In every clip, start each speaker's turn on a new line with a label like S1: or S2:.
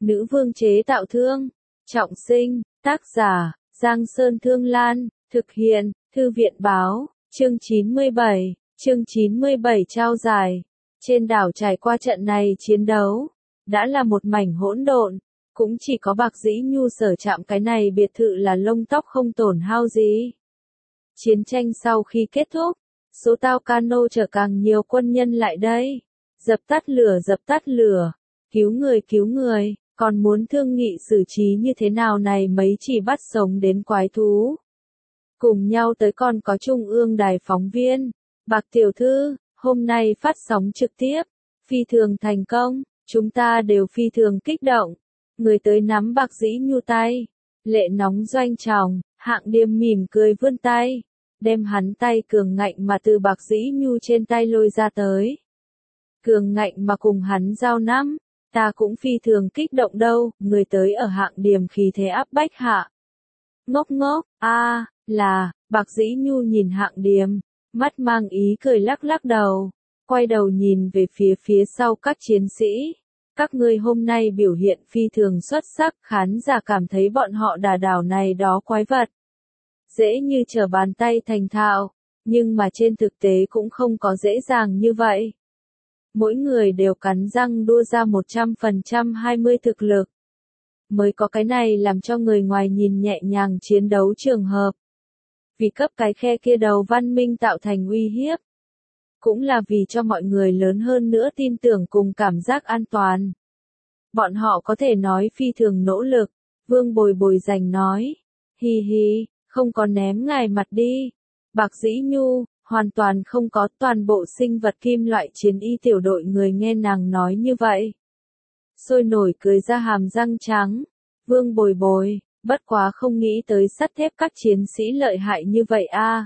S1: Nữ vương chế tạo thương. Trọng sinh, tác giả, Giang Sơn Thương Lan, thực hiện, Thư viện báo, chương 97, chương 97 trao giải. Trên đảo trải qua trận này chiến đấu, đã là một mảnh hỗn độn, cũng chỉ có Bạc Dĩ Nhu sở chạm cái này biệt thự là lông tóc không tổn hao gì. Chiến tranh sau khi kết thúc, số tao cano chở càng nhiều quân nhân lại đây. Dập tắt lửa, cứu người, còn muốn thương nghị xử trí như thế nào này mấy chỉ bắt sống đến quái thú. Cùng nhau tới còn có Trung ương đài phóng viên, Bạc tiểu thư, hôm nay phát sóng trực tiếp, phi thường thành công, chúng ta đều phi thường kích động. Người tới nắm Bạc Dĩ Nhu tay, lệ nóng doanh tròng, Hạng Điềm mỉm cười vươn tay, đem hắn tay cường ngạnh mà từ Bạc Dĩ Nhu trên tay lôi ra tới. Cường ngạnh mà cùng hắn giao năm, ta cũng phi thường kích động đâu, người tới ở Hạng Điềm khí thế áp bách hạ. Ngốc, là, Bạc Dĩ Nhu nhìn Hạng Điềm, mắt mang ý cười lắc đầu, quay đầu nhìn về phía sau các chiến sĩ. Các ngươi hôm nay biểu hiện phi thường xuất sắc, khán giả cảm thấy bọn họ đả đảo này đó quái vật. Dễ như trở bàn tay thành thạo, nhưng mà trên thực tế cũng không có dễ dàng như vậy. Mỗi người đều cắn răng đua ra 100% 20 thực lực. Mới có cái này làm cho người ngoài nhìn nhẹ nhàng chiến đấu trường hợp. Vì cấp cái khe kia đầu văn minh tạo thành uy hiếp. Cũng là vì cho mọi người lớn hơn nữa tin tưởng cùng cảm giác an toàn. Bọn họ có thể nói phi thường nỗ lực, Vương Bồi rành nói. Hi, không có ném ngài mặt đi. Bạc Dĩ Nhu, hoàn toàn không có, toàn bộ sinh vật kim loại chiến y tiểu đội người nghe nàng nói như vậy. Sôi nổi cười ra hàm răng trắng. Vương Bồi, bất quá không nghĩ tới sắt thép các chiến sĩ lợi hại như vậy a.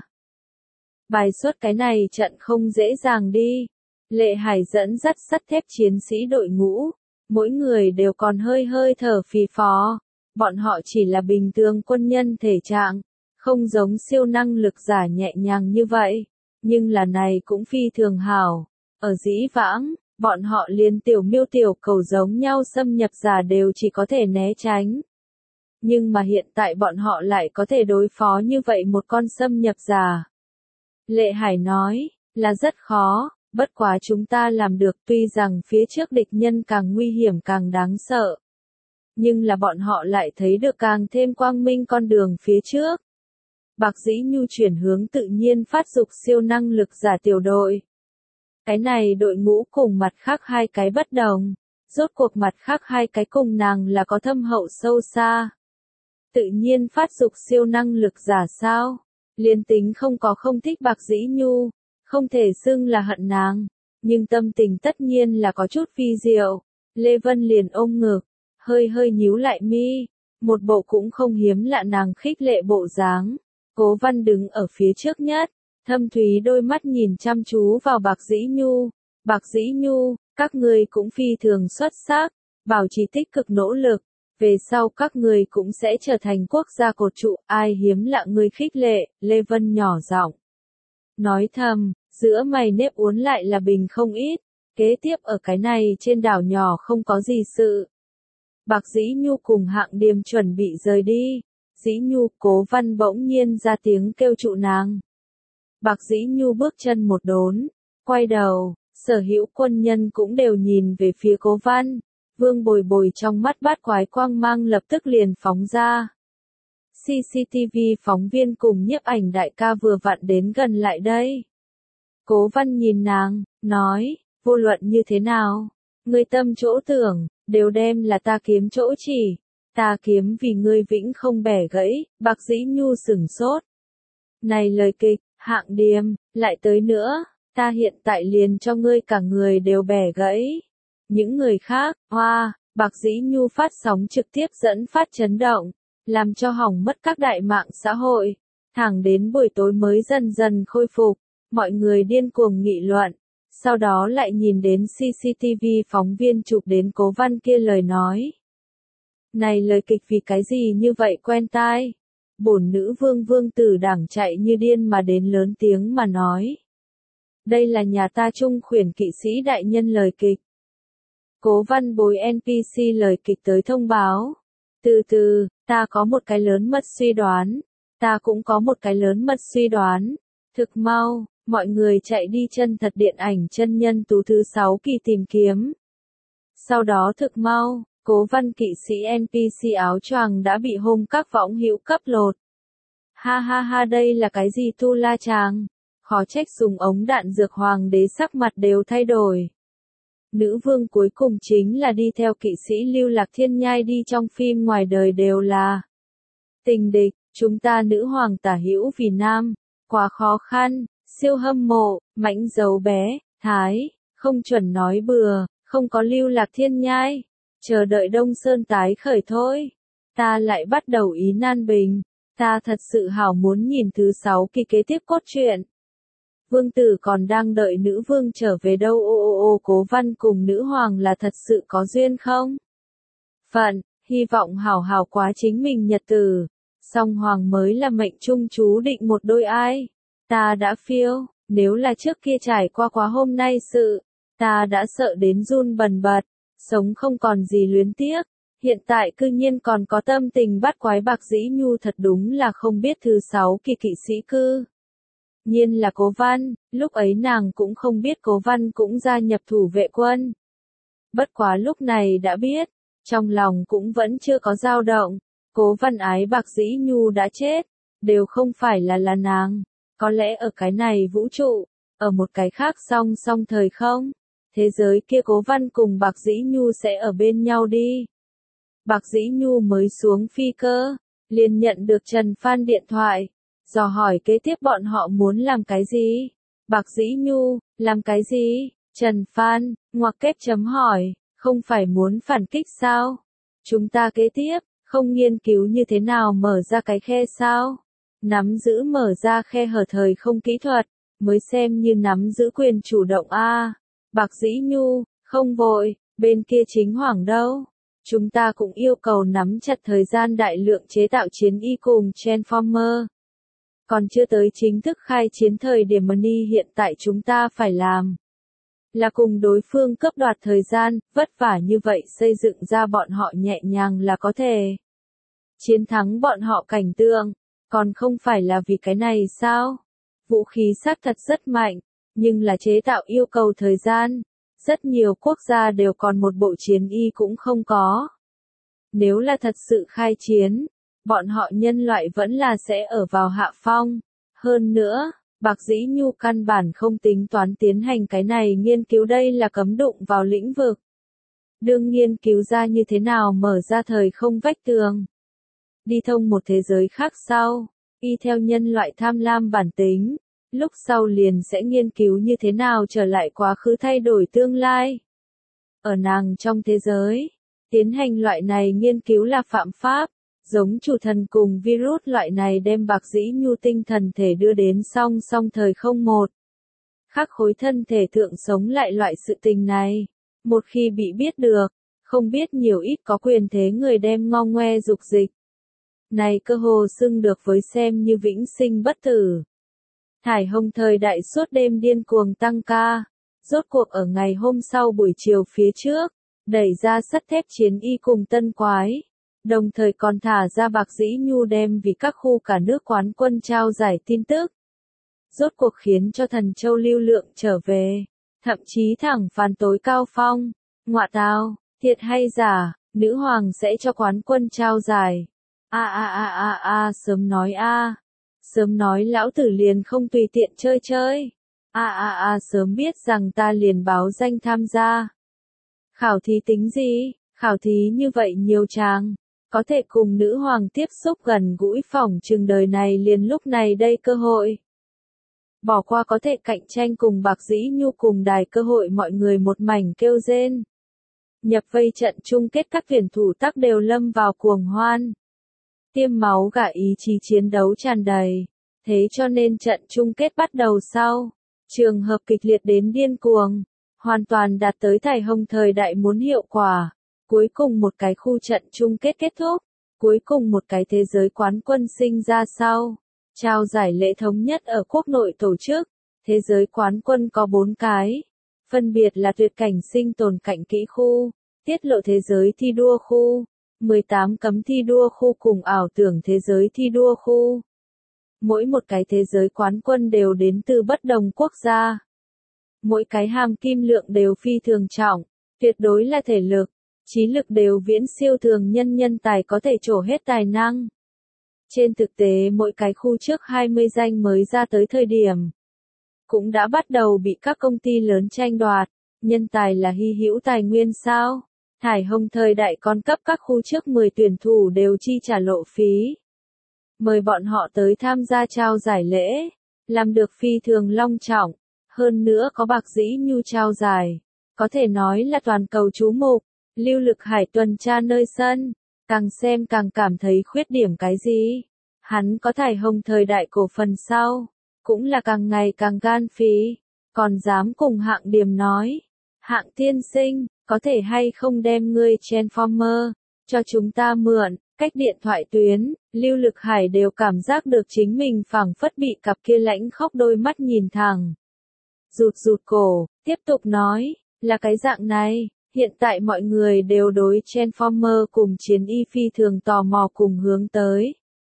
S1: Bài xuất cái này trận không dễ dàng đi. Lệ Hải dẫn dắt sắt thép chiến sĩ đội ngũ, mỗi người đều còn hơi thở phì phò. Bọn họ chỉ là bình thường quân nhân thể trạng, không giống siêu năng lực giả nhẹ nhàng như vậy, nhưng là này cũng phi thường hảo. Ở dĩ vãng, bọn họ liền tiểu miêu tiểu cầu giống nhau xâm nhập giả đều chỉ có thể né tránh. Nhưng mà hiện tại bọn họ lại có thể đối phó như vậy một con xâm nhập giả. Lệ Hải nói, là rất khó, bất quá chúng ta làm được, tuy rằng phía trước địch nhân càng nguy hiểm càng đáng sợ. Nhưng là bọn họ lại thấy được càng thêm quang minh con đường phía trước. Bạc Dĩ Nhu chuyển hướng tự nhiên phát dục siêu năng lực giả tiểu đội. Cái này đội ngũ cùng mặt khác hai cái bất đồng, rốt cuộc mặt khác hai cái cùng nàng là có thâm hậu sâu xa. Tự nhiên phát dục siêu năng lực giả sao? Liên tính không thích Bạc Dĩ Nhu, không thể xưng là hận nàng, nhưng tâm tình tất nhiên là có chút vi diệu. Lê Vân liền ôm ngực, hơi nhíu lại mi, một bộ cũng không hiếm lạ nàng khích lệ bộ dáng. Cố Văn đứng ở phía trước nhất, thâm thúy đôi mắt nhìn chăm chú vào Bạc Dĩ Nhu. Bạc Dĩ Nhu, các ngươi cũng phi thường xuất sắc, bảo trì tích cực nỗ lực. Về sau các người cũng sẽ trở thành quốc gia cột trụ, ai hiếm lạ người khích lệ, Lê Vân nhỏ giọng nói thầm, giữa mày nếp uốn lại là bình không ít, kế tiếp ở cái này trên đảo nhỏ không có gì sự. Bạc Dĩ Nhu cùng Hạng Điềm chuẩn bị rời đi, Dĩ Nhu, Cố Văn bỗng nhiên ra tiếng kêu trụ nàng. Bạc Dĩ Nhu bước chân một đốn, quay đầu, sở hữu quân nhân cũng đều nhìn về phía Cố Văn. Vương Bồi trong mắt bát quái quang mang lập tức liền phóng ra. CCTV phóng viên cùng nhiếp ảnh đại ca vừa vặn đến gần lại đây. Cố Văn nhìn nàng, nói, vô luận như thế nào, ngươi tâm chỗ tưởng, đều đem là ta kiếm chỗ chỉ, ta kiếm vì ngươi vĩnh không bẻ gãy. Bạc Dĩ Nhu sửng sốt. Này lời kịch, Hạng Điềm, lại tới nữa, ta hiện tại liền cho ngươi cả người đều bẻ gãy. Những người khác, Bạc Dĩ Nhu phát sóng trực tiếp dẫn phát chấn động, làm cho hỏng mất các đại mạng xã hội. Thẳng đến buổi tối mới dần dần khôi phục, mọi người điên cuồng nghị luận. Sau đó lại nhìn đến CCTV phóng viên chụp đến Cố Văn kia lời nói. Này lời kịch vì cái gì như vậy quen tai? Bổn nữ vương tử đảng chạy như điên mà đến lớn tiếng mà nói. Đây là nhà ta Trung khuyển kỵ sĩ đại nhân lời kịch. Cố Văn bồi NPC lời kịch tới thông báo. Từ từ, ta có một cái lớn mật suy đoán. Ta cũng có một cái lớn mật suy đoán. Thực mau, mọi người chạy đi chân thật điện ảnh chân nhân tú thứ 6 kỳ tìm kiếm. Sau đó thực mau, Cố Văn kỵ sĩ NPC áo choàng đã bị hôm các võng hữu cấp lột. Ha ha ha, đây là cái gì tu la chàng? Khó trách dùng ống đạn dược hoàng đế sắc mặt đều thay đổi. Nữ vương cuối cùng chính là đi theo kỵ sĩ Lưu Lạc Thiên Nhai đi trong phim ngoài đời đều là tình địch, chúng ta nữ hoàng tả hữu vì nam, quá khó khăn, siêu hâm mộ, mãnh giấu bé, thái, không chuẩn nói bừa, không có Lưu Lạc Thiên Nhai, chờ đợi Đông Sơn tái khởi thôi. Ta lại bắt đầu ý nan bình, ta thật sự hảo muốn nhìn thứ 6 kỳ kế tiếp cốt truyện. Vương tử còn đang đợi nữ vương trở về đâu. Cố Văn cùng nữ hoàng là thật sự có duyên không? Phận, hy vọng hảo hảo quá chính mình nhật tử. Song hoàng mới là mệnh trung chú định một đôi ai. Ta đã phiêu, nếu là trước kia trải qua quá hôm nay sự, ta đã sợ đến run bần bật, sống không còn gì luyến tiếc. Hiện tại cư nhiên còn có tâm tình bắt quái Bạc Dĩ Nhu, thật đúng là không biết thứ 6 kỳ kỵ sĩ cư nhiên là Cố Văn, lúc ấy nàng cũng không biết Cố Văn cũng gia nhập thủ vệ quân. Bất quá lúc này đã biết, trong lòng cũng vẫn chưa có dao động, Cố Văn ái Bạc Dĩ Nhu đã chết, đều không phải là nàng, có lẽ ở cái này vũ trụ, ở một cái khác song song thời không, thế giới kia Cố Văn cùng Bạc Dĩ Nhu sẽ ở bên nhau đi. Bạc Dĩ Nhu mới xuống phi cơ, liền nhận được Trần Phan điện thoại. Dò hỏi kế tiếp bọn họ muốn làm cái gì? Bạc Dĩ Nhu, làm cái gì? Trần Phan, ngoặc kép chấm hỏi, không phải muốn phản kích sao? Chúng ta kế tiếp, không nghiên cứu như thế nào mở ra cái khe sao? Nắm giữ mở ra khe hở thời không kỹ thuật, mới xem như nắm giữ quyền chủ động a. Bạc Dĩ Nhu, không vội, bên kia chính hoàng đâu? Chúng ta cũng yêu cầu nắm chặt thời gian đại lượng chế tạo chiến y cùng Transformer. Còn chưa tới chính thức khai chiến thời điểm Money, hiện tại chúng ta phải làm là cùng đối phương cướp đoạt thời gian, vất vả như vậy xây dựng ra bọn họ nhẹ nhàng là có thể chiến thắng bọn họ cảnh tượng, còn không phải là vì cái này sao? Vũ khí xác thật rất mạnh, nhưng là chế tạo yêu cầu thời gian, rất nhiều quốc gia đều còn một bộ chiến y cũng không có. Nếu là thật sự khai chiến, bọn họ nhân loại vẫn là sẽ ở vào hạ phong. Hơn nữa, Bạc Dĩ Nhu căn bản không tính toán tiến hành cái này nghiên cứu, đây là cấm đụng vào lĩnh vực. Đương nghiên cứu ra như thế nào mở ra thời không vách tường, đi thông một thế giới khác sau, y theo nhân loại tham lam bản tính, lúc sau liền sẽ nghiên cứu như thế nào trở lại quá khứ thay đổi tương lai. Ở nàng trong thế giới, tiến hành loại này nghiên cứu là phạm pháp. Giống chủ thần cùng virus loại này đem Bạc Dĩ Nhu tinh thần thể đưa đến song song thời không một. Khắc khối thân thể thượng sống lại loại sự tình này. Một khi bị biết được, không biết nhiều ít có quyền thế người đem ngo ngoe dục dịch. Này cơ hồ xưng được với xem như vĩnh sinh bất tử. Thải Hồng thời đại suốt đêm điên cuồng tăng ca. Rốt cuộc ở ngày hôm sau buổi chiều phía trước, đẩy ra sắt thép chiến y cùng tân quái. Đồng thời còn thả ra Bạc Dĩ Nhu đem vì các khu cả nước quán quân trao giải tin tức. Rốt cuộc khiến cho Thần Châu lưu lượng trở về. Thậm chí thẳng phán tối cao phong. Ngọa tào, thiệt hay giả, nữ hoàng sẽ cho quán quân trao giải. Sớm nói Sớm nói lão tử liền không tùy tiện chơi chơi. Sớm biết rằng ta liền báo danh tham gia. Khảo thí tính gì? Khảo thí như vậy nhiều chàng. Có thể cùng nữ hoàng tiếp xúc gần gũi, phỏng chừng đời này liền lúc này đây cơ hội. Bỏ qua có thể cạnh tranh cùng Bạc Dĩ Nhu cùng đài cơ hội, mọi người một mảnh kêu rên. Nhập vây trận chung kết các tuyển thủ tắc đều lâm vào cuồng hoan. Tiêm máu gà ý chí chiến đấu tràn đầy. Thế cho nên trận chung kết bắt đầu sau. Trường hợp kịch liệt đến điên cuồng. Hoàn toàn đạt tới Thải Hồng thời đại muốn hiệu quả. Cuối cùng một cái khu trận chung kết kết thúc, cuối cùng một cái thế giới quán quân sinh ra sau. Trao giải lễ thống nhất ở quốc nội tổ chức, thế giới quán quân có 4 cái. phân biệt là tuyệt cảnh sinh tồn cạnh kỹ khu, tiết lộ thế giới thi đua khu, 18 cấm thi đua khu cùng ảo tưởng thế giới thi đua khu. Mỗi một cái thế giới quán quân đều đến từ bất đồng quốc gia. Mỗi cái hàm kim lượng đều phi thường trọng, tuyệt đối là thể lực, trí lực đều viễn siêu thường nhân tài có thể trổ hết tài năng. Trên thực tế mỗi cái khu trước 20 danh mới ra tới thời điểm, cũng đã bắt đầu bị các công ty lớn tranh đoạt. Nhân tài là hy hữu tài nguyên sao? Thải Hồng thời đại còn cấp các khu trước 10 tuyển thủ đều chi trả lộ phí. Mời bọn họ tới tham gia trao giải lễ, làm được phi thường long trọng, hơn nữa có Bạc Dĩ Nhu trao giải, có thể nói là toàn cầu chú mục. Lưu Lực Hải tuần tra nơi sân, càng xem càng cảm thấy khuyết điểm cái gì. Hắn có Thải Hồng thời đại cổ phần sau, cũng là càng ngày càng gan phí, còn dám cùng Hạng Điềm nói, Hạng tiên sinh, có thể hay không đem ngươi Transformer cho chúng ta mượn. Cách điện thoại tuyến, Lưu Lực Hải đều cảm giác được chính mình phảng phất bị cặp kia lãnh khóc đôi mắt nhìn thẳng. Rụt cổ, tiếp tục nói, là cái dạng này, hiện tại mọi người đều đối Transformer cùng chiến y phi thường tò mò cùng hướng tới.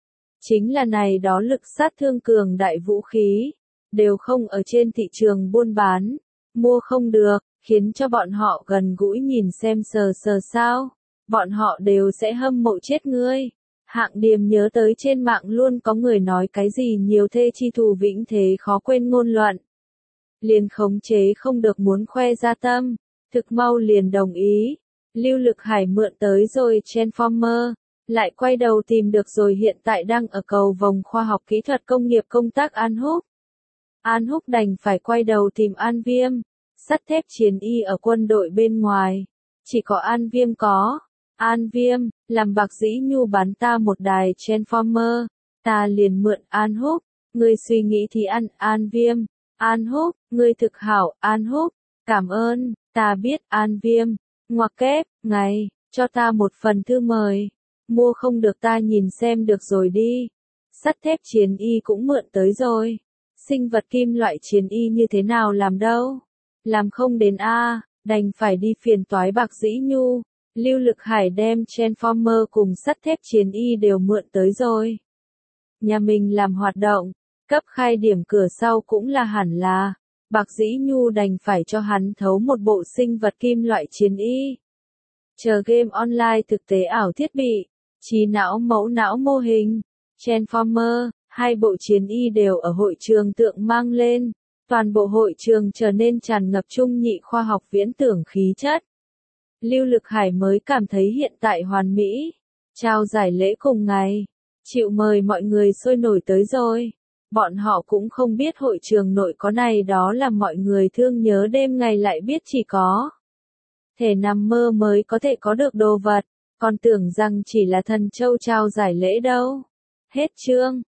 S1: Chính là này đó lực sát thương cường đại vũ khí, đều không ở trên thị trường buôn bán, mua không được, khiến cho bọn họ gần gũi nhìn xem sờ sao. Bọn họ đều sẽ hâm mộ chết ngươi. Hạng Điềm nhớ tới trên mạng luôn có người nói cái gì nhiều thê chi thù vĩnh thế khó quên ngôn luận. Liền khống chế không được muốn khoe ra tâm, thực mau liền đồng ý. Lưu Lực Hải mượn tới rồi Transformer, lại quay đầu tìm được rồi hiện tại đang ở cầu vòng khoa học kỹ thuật công nghiệp công tác An Húc. An Húc đành phải quay đầu tìm An Viêm, sắt thép chiến y ở quân đội bên ngoài. Chỉ có An Viêm có. An Viêm, làm Bạc Dĩ Nhu bán ta một đài Transformer, ta liền mượn An Húc, ngươi suy nghĩ thì ăn. An Viêm, An Húc, ngươi thực hảo. An Húc, cảm ơn, ta biết. An Viêm, ngoặc kép, ngày, cho ta một phần thư mời, mua không được ta nhìn xem được rồi đi. Sắt thép chiến y cũng mượn tới rồi, sinh vật kim loại chiến y như thế nào làm đâu, làm không đến a, đành phải đi phiền toái Bạc Dĩ Nhu. Lưu Lực Hải đem Transformer cùng sắt thép chiến y đều mượn tới rồi. Nhà mình làm hoạt động, cấp khai điểm cửa sau cũng là hẳn là, Bạc Dĩ Nhu đành phải cho hắn thấu một bộ sinh vật kim loại chiến y. Chờ game online thực tế ảo thiết bị, trí não mẫu não mô hình, Transformer, hai bộ chiến y đều ở hội trường tượng mang lên, toàn bộ hội trường trở nên tràn ngập trung nhị khoa học viễn tưởng khí chất. Lưu Lực Hải mới cảm thấy hiện tại hoàn mỹ. Trao giải lễ cùng ngày, chịu mời mọi người sôi nổi tới rồi. Bọn họ cũng không biết hội trường nội có này đó là mọi người thương nhớ đêm ngày lại biết chỉ có thể nằm mơ mới có thể có được đồ vật, còn tưởng rằng chỉ là thần châu trao giải lễ đâu. Hết chương.